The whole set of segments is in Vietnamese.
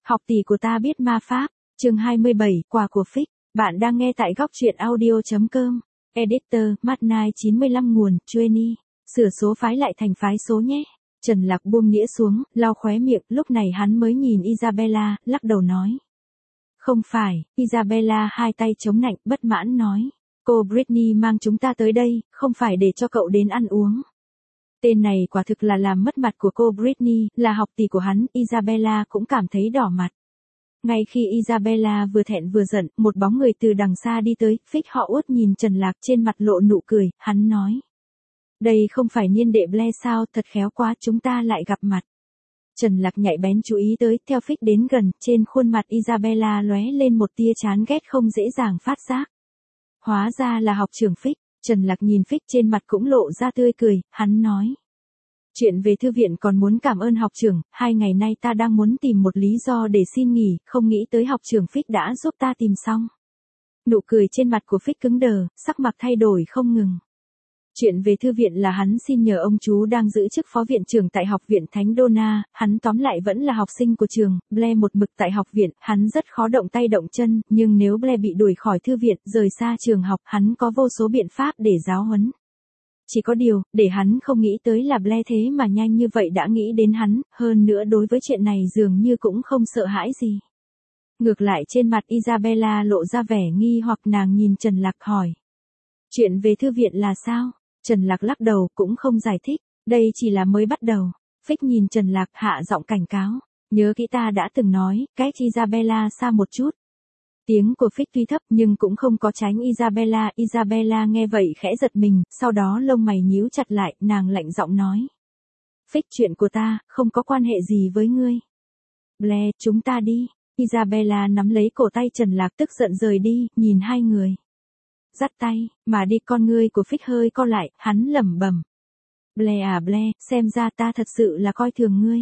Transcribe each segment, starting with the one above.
Học tỷ của ta biết ma pháp. Chương 27, quà của Fix. Bạn đang nghe tại góc truyện audio.com. Editor, Madnight 95 nguồn, Trainee. Sửa số phái lại thành phái số nhé. Trần Lạc buông đĩa xuống, lau khóe miệng, lúc này hắn mới nhìn Isabella, lắc đầu nói. Không phải, Isabella hai tay chống nạnh, bất mãn nói. Cô Britney mang chúng ta tới đây, không phải để cho cậu đến ăn uống. Tên này quả thực là làm mất mặt của cô Britney, là học tỷ của hắn, Isabella cũng cảm thấy đỏ mặt. Ngay khi Isabella vừa thẹn vừa giận, một bóng người từ đằng xa đi tới, Fix họ Út nhìn Trần Lạc trên mặt lộ nụ cười, hắn nói. Đây không phải niên đệ Blair sao, thật khéo quá, chúng ta lại gặp mặt. Trần Lạc nhạy bén chú ý tới, theo Fix đến gần, trên khuôn mặt Isabella lóe lên một tia chán ghét không dễ dàng phát giác. Hóa ra là học trưởng Fix. Trần Lạc nhìn Fix trên mặt cũng lộ ra tươi cười, hắn nói. Chuyện về thư viện còn muốn cảm ơn học trưởng, 2 ngày nay ta đang muốn tìm một lý do để xin nghỉ, không nghĩ tới học trưởng Fix đã giúp ta tìm xong. Nụ cười trên mặt của Fix cứng đờ, sắc mặt thay đổi không ngừng. Chuyện về thư viện là hắn xin nhờ ông chú đang giữ chức phó viện trưởng tại học viện Thánh Donna, hắn tóm lại vẫn là học sinh của trường, Blair một mực tại học viện, hắn rất khó động tay động chân, nhưng nếu Blair bị đuổi khỏi thư viện, rời xa trường học, hắn có vô số biện pháp để giáo huấn. Chỉ có điều, để hắn không nghĩ tới là Blair thế mà nhanh như vậy đã nghĩ đến hắn, hơn nữa đối với chuyện này dường như cũng không sợ hãi gì. Ngược lại trên mặt Isabella lộ ra vẻ nghi hoặc nàng nhìn Trần Lạc hỏi. Chuyện về thư viện là sao? Trần Lạc lắc đầu cũng không giải thích, đây chỉ là mới bắt đầu. Fix nhìn Trần Lạc hạ giọng cảnh cáo, nhớ kỹ ta đã từng nói, cách Isabella xa một chút. Tiếng của Fix tuy thấp nhưng cũng không có tránh Isabella. Isabella nghe vậy khẽ giật mình, sau đó lông mày nhíu chặt lại, nàng lạnh giọng nói. Fix, chuyện của ta, không có quan hệ gì với ngươi. Blair, chúng ta đi. Isabella nắm lấy cổ tay Trần Lạc tức giận rời đi, nhìn hai người. Dắt tay, mà đi, con ngươi của Fix hơi co lại, hắn lẩm bẩm. Blair à Blair, xem ra ta thật sự là coi thường ngươi.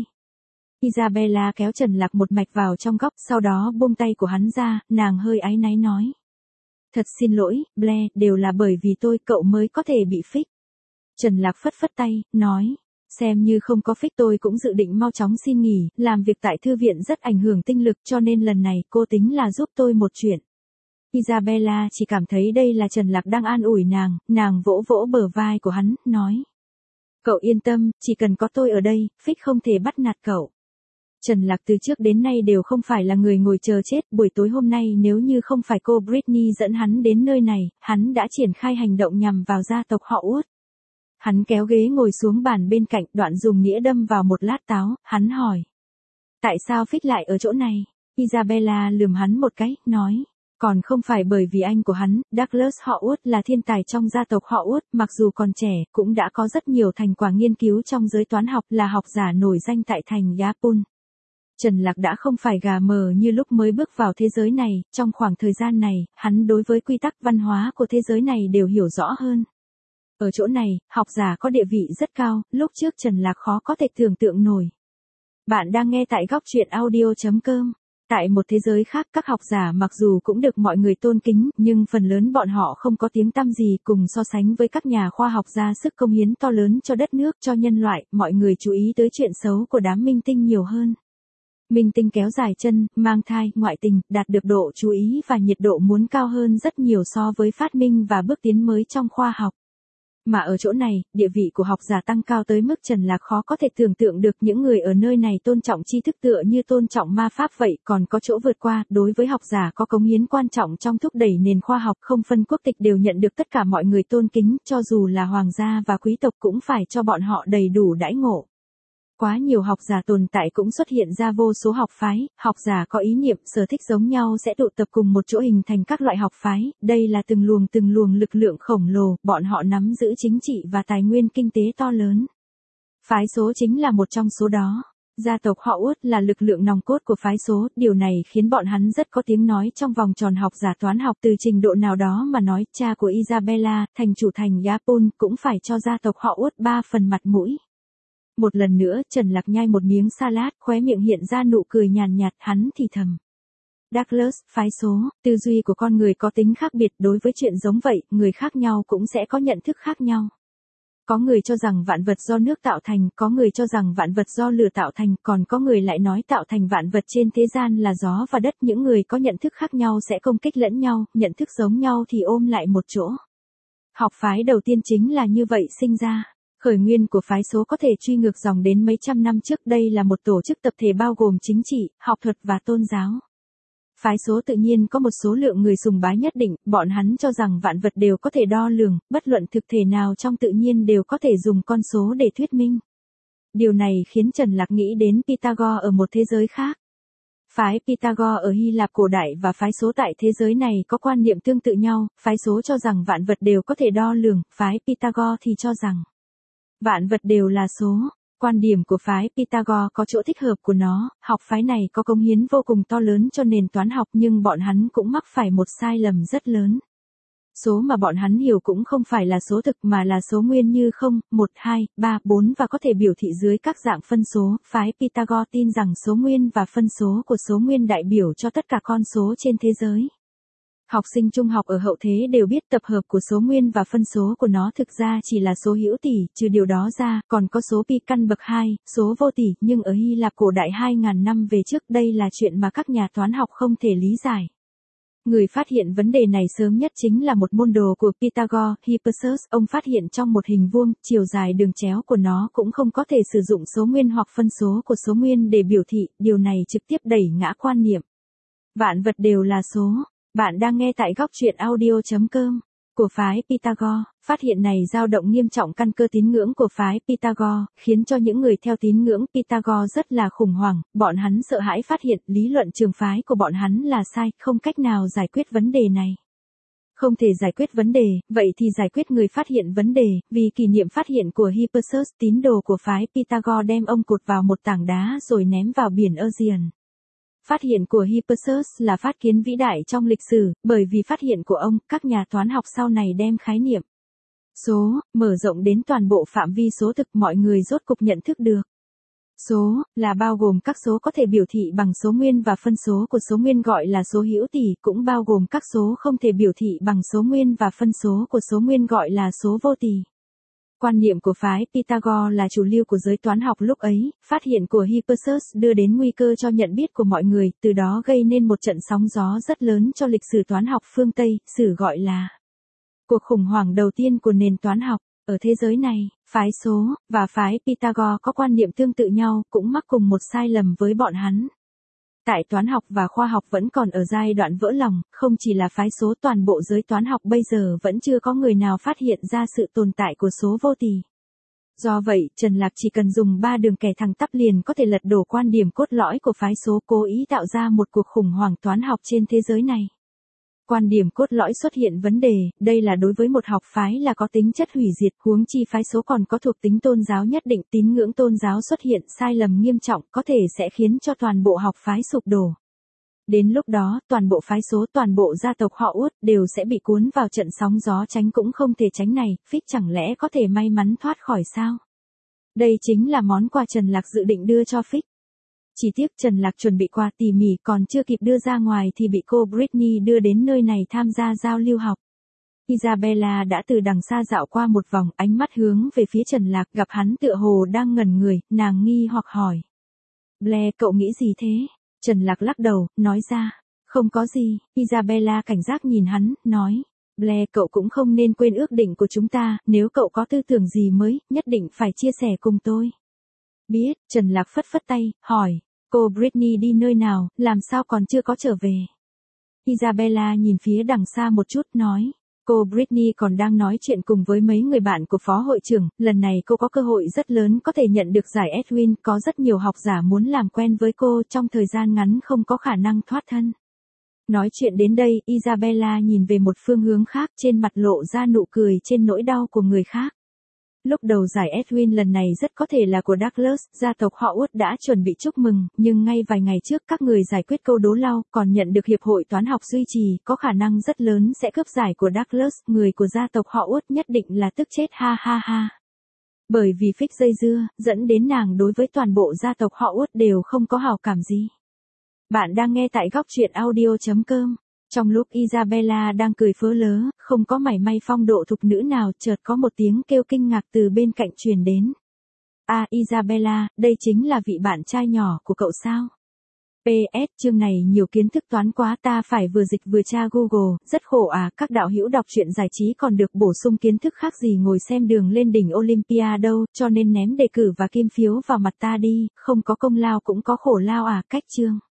Isabella kéo Trần Lạc một mạch vào trong góc, sau đó buông tay của hắn ra, nàng hơi áy náy nói. Thật xin lỗi, Blair, đều là bởi vì tôi cậu mới có thể bị Fix. Trần Lạc phất phất tay, nói. Xem như không có Fix tôi cũng dự định mau chóng xin nghỉ, làm việc tại thư viện rất ảnh hưởng tinh lực cho nên lần này cô tính là giúp tôi một chuyện. Isabella chỉ cảm thấy đây là Trần Lạc đang an ủi nàng vỗ vỗ bờ vai của hắn, nói. Cậu yên tâm, chỉ cần có tôi ở đây, Fix không thể bắt nạt cậu. Trần Lạc từ trước đến nay đều không phải là người ngồi chờ chết, buổi tối hôm nay nếu như không phải cô Britney dẫn hắn đến nơi này, hắn đã triển khai hành động nhằm vào gia tộc họ Út. Hắn kéo ghế ngồi xuống bàn bên cạnh, đoạn dùng nĩa đâm vào một lát táo, hắn hỏi. Tại sao Fix lại ở chỗ này? Isabella lườm hắn một cái, nói. Còn không phải bởi vì anh của hắn, Douglas họ Út là thiên tài trong gia tộc họ Út, mặc dù còn trẻ, cũng đã có rất nhiều thành quả nghiên cứu trong giới toán học, là học giả nổi danh tại thành Yapun. Trần Lạc đã không phải gà mờ như lúc mới bước vào thế giới này, trong khoảng thời gian này, hắn đối với quy tắc văn hóa của thế giới này đều hiểu rõ hơn. Ở chỗ này, học giả có địa vị rất cao, lúc trước Trần Lạc khó có thể tưởng tượng nổi. Bạn đang nghe tại góc truyện audio.com. Tại một thế giới khác, các học giả mặc dù cũng được mọi người tôn kính, nhưng phần lớn bọn họ không có tiếng tăm gì, cùng so sánh với các nhà khoa học ra sức công hiến to lớn cho đất nước, cho nhân loại, mọi người chú ý tới chuyện xấu của đám minh tinh nhiều hơn. Minh tinh kéo dài chân, mang thai, ngoại tình, đạt được độ chú ý và nhiệt độ muốn cao hơn rất nhiều so với phát minh và bước tiến mới trong khoa học. Mà ở chỗ này, địa vị của học giả tăng cao tới mức Trần Lạc khó có thể tưởng tượng được, những người ở nơi này tôn trọng tri thức tựa như tôn trọng ma pháp vậy, còn có chỗ vượt qua. Đối với học giả có cống hiến quan trọng trong thúc đẩy nền khoa học, không phân quốc tịch đều nhận được tất cả mọi người tôn kính, cho dù là hoàng gia và quý tộc cũng phải cho bọn họ đầy đủ đãi ngộ. Quá nhiều học giả tồn tại cũng xuất hiện ra vô số học phái, học giả có ý niệm, sở thích giống nhau sẽ tụ tập cùng một chỗ hình thành các loại học phái, đây là từng luồng lực lượng khổng lồ, bọn họ nắm giữ chính trị và tài nguyên kinh tế to lớn. Phái số chính là một trong số đó. Gia tộc họ Út là lực lượng nòng cốt của phái số, điều này khiến bọn hắn rất có tiếng nói trong vòng tròn học giả toán học. Từ trình độ nào đó mà nói, cha của Isabella, thành chủ thành Yapun, cũng phải cho gia tộc họ Út 3 phần mặt mũi. Một lần nữa, Trần Lạc nhai một miếng salad, khóe miệng hiện ra nụ cười nhàn nhạt, hắn thì thầm. Douglas, phái số, tư duy của con người có tính khác biệt, đối với chuyện giống vậy, người khác nhau cũng sẽ có nhận thức khác nhau. Có người cho rằng vạn vật do nước tạo thành, có người cho rằng vạn vật do lửa tạo thành, còn có người lại nói tạo thành vạn vật trên thế gian là gió và đất. Những người có nhận thức khác nhau sẽ công kích lẫn nhau, nhận thức giống nhau thì ôm lại một chỗ. Học phái đầu tiên chính là như vậy sinh ra. Khởi nguyên của phái số có thể truy ngược dòng đến mấy trăm năm trước. Đây là một tổ chức tập thể bao gồm chính trị, học thuật và tôn giáo. Phái số tự nhiên có một số lượng người sùng bái nhất định, bọn hắn cho rằng vạn vật đều có thể đo lường, bất luận thực thể nào trong tự nhiên đều có thể dùng con số để thuyết minh. Điều này khiến Trần Lạc nghĩ đến Pythagore ở một thế giới khác. Phái Pythagore ở Hy Lạp cổ đại và phái số tại thế giới này có quan niệm tương tự nhau, phái số cho rằng vạn vật đều có thể đo lường, phái Pythagore thì cho rằng vạn vật đều là số. Quan điểm của phái Pythagore có chỗ thích hợp của nó, học phái này có cống hiến vô cùng to lớn cho nền toán học nhưng bọn hắn cũng mắc phải một sai lầm rất lớn. Số mà bọn hắn hiểu cũng không phải là số thực mà là số nguyên như 0, 1, 2, 3, 4 và có thể biểu thị dưới các dạng phân số. Phái Pythagore tin rằng số nguyên và phân số của số nguyên đại biểu cho tất cả con số trên thế giới. Học sinh trung học ở hậu thế đều biết tập hợp của số nguyên và phân số của nó thực ra chỉ là số hữu tỷ, trừ điều đó ra, còn có số pi căn bậc 2, số vô tỷ, nhưng ở Hy Lạp cổ đại 2000 năm về trước đây là chuyện mà các nhà toán học không thể lý giải. Người phát hiện vấn đề này sớm nhất chính là một môn đồ của Pythagore, Hippasus. Ông phát hiện trong một hình vuông, chiều dài đường chéo của nó cũng không có thể sử dụng số nguyên hoặc phân số của số nguyên để biểu thị, điều này trực tiếp đẩy ngã quan niệm vạn vật đều là số. Bạn đang nghe tại góc truyện audio.com của phái Pythagore. Phát hiện này dao động nghiêm trọng căn cơ tín ngưỡng của phái Pythagore, khiến cho những người theo tín ngưỡng Pythagore rất là khủng hoảng. Bọn hắn sợ hãi phát hiện lý luận trường phái của bọn hắn là sai, không cách nào giải quyết vấn đề này. Không thể giải quyết vấn đề, vậy thì giải quyết người phát hiện vấn đề. Vì kỷ niệm phát hiện của Hippasus, tín đồ của phái Pythagore đem ông cột vào một tảng đá rồi ném vào biển Aegean. Phát hiện của Hippasus là phát kiến vĩ đại trong lịch sử, bởi vì phát hiện của ông, các nhà toán học sau này đem khái niệm số mở rộng đến toàn bộ phạm vi số thực, mọi người rốt cục nhận thức được. Số là bao gồm các số có thể biểu thị bằng số nguyên và phân số của số nguyên gọi là số hữu tỷ, cũng bao gồm các số không thể biểu thị bằng số nguyên và phân số của số nguyên gọi là số vô tỷ. Quan niệm của phái Pythagore là chủ lưu của giới toán học lúc ấy, phát hiện của Hippasus đưa đến nguy cơ cho nhận biết của mọi người, từ đó gây nên một trận sóng gió rất lớn cho lịch sử toán học phương Tây, sử gọi là cuộc khủng hoảng đầu tiên của nền toán học. Ở thế giới này, phái số và phái Pythagore có quan niệm tương tự nhau, cũng mắc cùng một sai lầm với bọn hắn. Tại toán học và khoa học vẫn còn ở giai đoạn vỡ lòng, không chỉ là phái số, toàn bộ giới toán học bây giờ vẫn chưa có người nào phát hiện ra sự tồn tại của số vô tỷ. Do vậy, Trần Lạc chỉ cần dùng 3 đường kẻ thẳng tắp liền có thể lật đổ quan điểm cốt lõi của phái số, cố ý tạo ra một cuộc khủng hoảng toán học trên thế giới này. Quan điểm cốt lõi xuất hiện vấn đề, đây là đối với một học phái là có tính chất hủy diệt, huống chi phái số còn có thuộc tính tôn giáo nhất định, tín ngưỡng tôn giáo xuất hiện sai lầm nghiêm trọng, có thể sẽ khiến cho toàn bộ học phái sụp đổ. Đến lúc đó, toàn bộ phái số, toàn bộ gia tộc họ Uất đều sẽ bị cuốn vào trận sóng gió tránh cũng không thể tránh này, Phích chẳng lẽ có thể may mắn thoát khỏi sao? Đây chính là món quà Trần Lạc dự định đưa cho Phích. Chỉ tiếc Trần Lạc chuẩn bị quà tỉ mỉ còn chưa kịp đưa ra ngoài thì bị cô Britney đưa đến nơi này tham gia giao lưu học. Isabella đã từ đằng xa dạo qua một vòng, ánh mắt hướng về phía Trần Lạc, gặp hắn tựa hồ đang ngẩn người, nàng nghi hoặc hỏi. Blair, cậu nghĩ gì thế? Trần Lạc lắc đầu, nói ra. Không có gì. Isabella cảnh giác nhìn hắn, nói. Blair, cậu cũng không nên quên ước định của chúng ta, nếu cậu có tư tưởng gì mới, nhất định phải chia sẻ cùng tôi. Biết, Trần Lạc phất phất tay, hỏi. Cô Britney đi nơi nào, làm sao còn chưa có trở về? Isabella nhìn phía đằng xa một chút, nói. Cô Britney còn đang nói chuyện cùng với mấy người bạn của phó hội trưởng, lần này cô có cơ hội rất lớn có thể nhận được giải Edwin, có rất nhiều học giả muốn làm quen với cô, trong thời gian ngắn không có khả năng thoát thân. Nói chuyện đến đây, Isabella nhìn về một phương hướng khác, trên mặt lộ ra nụ cười trên nỗi đau của người khác. Lúc đầu giải Edwin lần này rất có thể là của Douglas, gia tộc họ Uất đã chuẩn bị chúc mừng, nhưng ngay vài ngày trước các người giải quyết câu đố lao, còn nhận được Hiệp hội Toán học duy trì, có khả năng rất lớn sẽ cướp giải của Douglas, người của gia tộc họ Uất nhất định là tức chết ha ha ha. Bởi vì Phích dây dưa, dẫn đến nàng đối với toàn bộ gia tộc họ Uất đều không có hảo cảm gì. Bạn đang nghe tại góc truyện audio.com. Trong lúc Isabella đang cười phớ lớ, không có mảy may phong độ thục nữ nào, chợt có một tiếng kêu kinh ngạc từ bên cạnh truyền đến. À Isabella, đây chính là vị bạn trai nhỏ của cậu sao? PS, chương này nhiều kiến thức toán quá, ta phải vừa dịch vừa tra Google, rất khổ à, các đạo hữu đọc truyện giải trí còn được bổ sung kiến thức khác gì ngồi xem Đường lên đỉnh Olympia đâu, cho nên ném đề cử và kim phiếu vào mặt ta đi, không có công lao cũng có khổ lao à, cách chương.